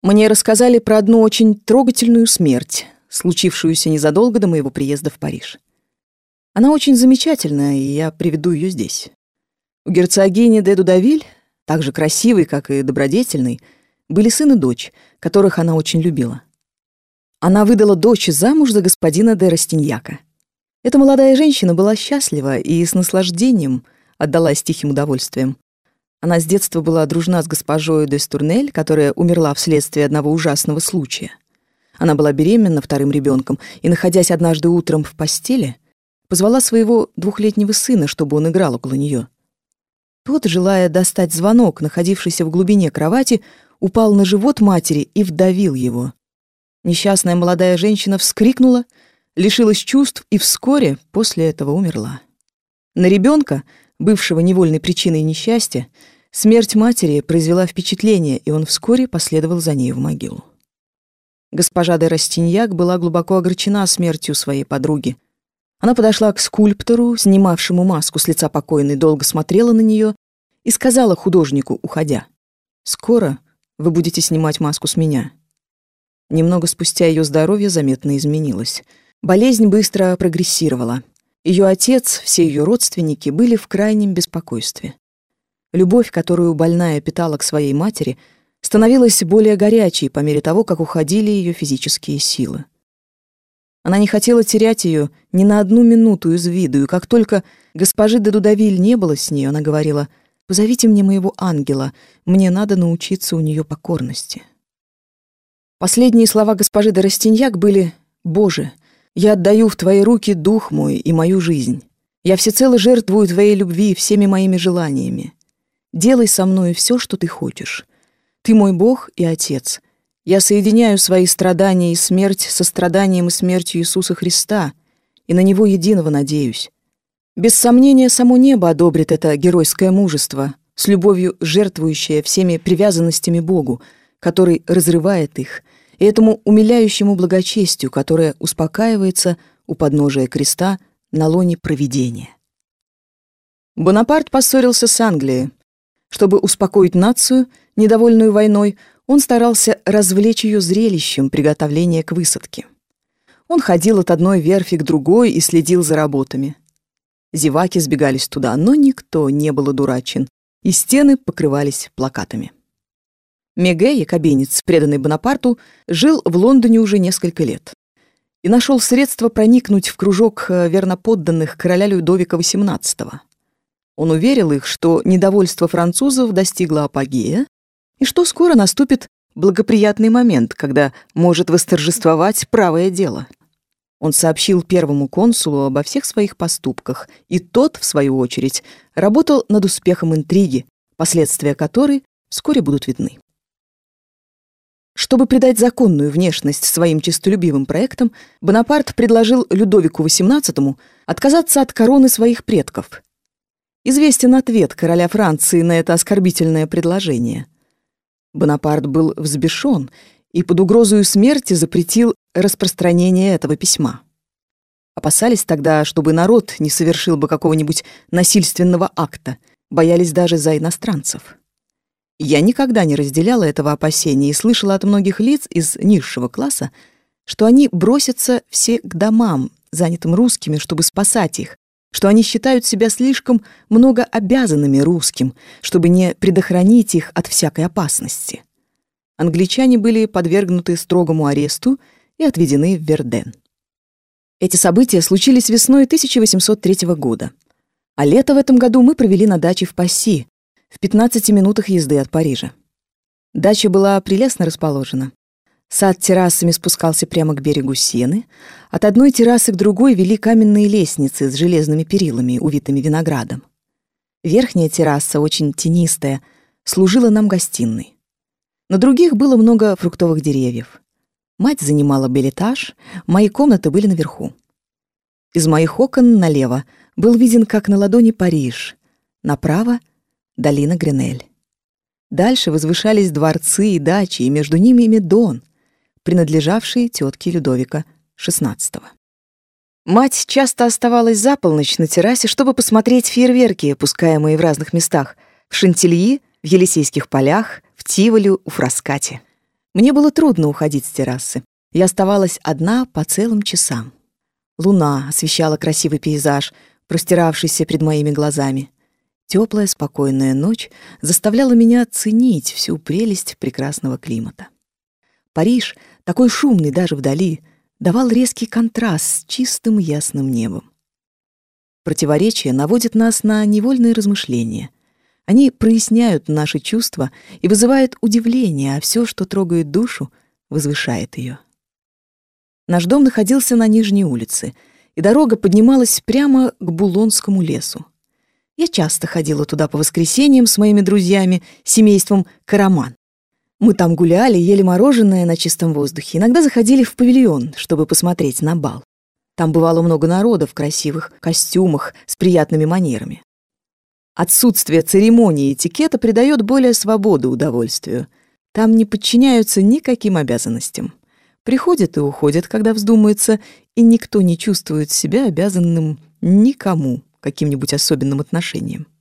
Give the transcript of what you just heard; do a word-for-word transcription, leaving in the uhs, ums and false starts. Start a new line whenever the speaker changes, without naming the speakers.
Мне рассказали про одну очень трогательную смерть, случившуюся незадолго до моего приезда в Париж. Она очень замечательная, и я приведу ее здесь. У герцогини де Дудавиль, так же красивой, как и добродетельной, были сын и дочь, которых она очень любила. Она выдала дочь замуж за господина де Растиньяка. Эта молодая женщина была счастлива и с наслаждением отдалась тихим удовольствиям. Она с детства была дружна с госпожой де Стурнель, которая умерла вследствие одного ужасного случая. Она была беременна вторым ребенком и, находясь однажды утром в постели, позвала своего двухлетнего сына, чтобы он играл около нее. Тот, желая достать звонок, находившийся в глубине кровати, упал на живот матери и вдавил его. Несчастная молодая женщина вскрикнула, лишилась чувств и вскоре после этого умерла. На ребенка, бывшего невольной причиной несчастья, смерть матери произвела впечатление, и он вскоре последовал за ней в могилу. Госпожа де Растиньяк была глубоко огорчена смертью своей подруги. Она подошла к скульптору, снимавшему маску с лица покойной, долго смотрела на нее и сказала художнику, уходя: «Скоро вы будете снимать маску с меня». Немного спустя ее здоровье заметно изменилось. Болезнь быстро прогрессировала. Ее отец, все ее родственники были в крайнем беспокойстве. Любовь, которую больная питала к своей матери, становилась более горячей по мере того, как уходили ее физические силы. Она не хотела терять ее ни на одну минуту из виду, и как только госпожи де Дудавиль не было с ней, она говорила: «Позовите мне моего ангела, мне надо научиться у нее покорности». Последние слова госпожи де Растиньяк были: «Боже, я отдаю в твои руки дух мой и мою жизнь. Я всецело жертвую твоей любви всеми моими желаниями. Делай со мной все, что ты хочешь. Ты мой Бог и Отец. Я соединяю свои страдания и смерть со страданием и смертью Иисуса Христа, и на Него единого надеюсь. Без сомнения, само небо одобрит это геройское мужество, с любовью жертвующее всеми привязанностями Богу, который разрывает их, и этому умиляющему благочестию, которое успокаивается у подножия креста на лоне провидения». Бонапарт поссорился с Англией. Чтобы успокоить нацию, недовольную войной, он старался развлечь ее зрелищем приготовления к высадке. Он ходил от одной верфи к другой и следил за работами. Зеваки сбегались туда, но никто не был одурачен, и стены покрывались плакатами. Меге, якобинец, преданный Бонапарту, жил в Лондоне уже несколько лет и нашел средства проникнуть в кружок верноподданных короля Людовика восемнадцатого. Он уверил их, что недовольство французов достигло апогея и что скоро наступит благоприятный момент, когда может восторжествовать правое дело. Он сообщил первому консулу обо всех своих поступках, и тот, в свою очередь, работал над успехом интриги, последствия которой вскоре будут видны. Чтобы придать законную внешность своим честолюбивым проектам, Бонапарт предложил Людовику восемнадцатому отказаться от короны своих предков. Известен ответ короля Франции на это оскорбительное предложение. Бонапарт был взбешен и под угрозою смерти запретил распространение этого письма. Опасались тогда, чтобы народ не совершил бы какого-нибудь насильственного акта, боялись даже за иностранцев. Я никогда не разделяла этого опасения и слышала от многих лиц из низшего класса, что они бросятся все к домам, занятым русскими, чтобы спасать их, что они считают себя слишком много обязанными русским, чтобы не предохранить их от всякой опасности. Англичане были подвергнуты строгому аресту и отведены в Верден. Эти события случились весной тысяча восемьсот третьего года, а лето в этом году мы провели на даче в Пасси, в пятнадцати минутах езды от Парижа. Дача была прелестно расположена. Сад террасами спускался прямо к берегу Сены. От одной террасы к другой вели каменные лестницы с железными перилами, увитыми виноградом. Верхняя терраса, очень тенистая, служила нам гостиной. На других было много фруктовых деревьев. Мать занимала бельэтаж, мои комнаты были наверху. Из моих окон налево был виден, как на ладони, Париж, направо — долина Гренель. Дальше возвышались дворцы и дачи, и между ними Медон, принадлежавший тетке Людовика шестнадцатого. Мать часто оставалась за полночь на террасе, чтобы посмотреть фейерверки, пускаемые в разных местах — в Шантильи, в Елисейских полях, в Тиволи, у Фраскати. Мне было трудно уходить с террасы. Я оставалась одна по целым часам. Луна освещала красивый пейзаж, простиравшийся перед моими глазами. Теплая, спокойная ночь заставляла меня ценить всю прелесть прекрасного климата. Париж, такой шумный даже вдали, давал резкий контраст с чистым ясным небом. Противоречия наводят нас на невольные размышления. Они проясняют наши чувства и вызывают удивление, а все, что трогает душу, возвышает ее. Наш дом находился на Нижней улице, и дорога поднималась прямо к Булонскому лесу. Я часто ходила туда по воскресеньям с моими друзьями, семейством Караман. Мы там гуляли, ели мороженое на чистом воздухе, иногда заходили в павильон, чтобы посмотреть на бал. Там бывало много народа в красивых костюмах с приятными манерами. Отсутствие церемонии и этикета придает более свободу удовольствию. Там не подчиняются никаким обязанностям. Приходят и уходят, когда вздумается, и никто не чувствует себя обязанным никому каким-нибудь особенным отношением.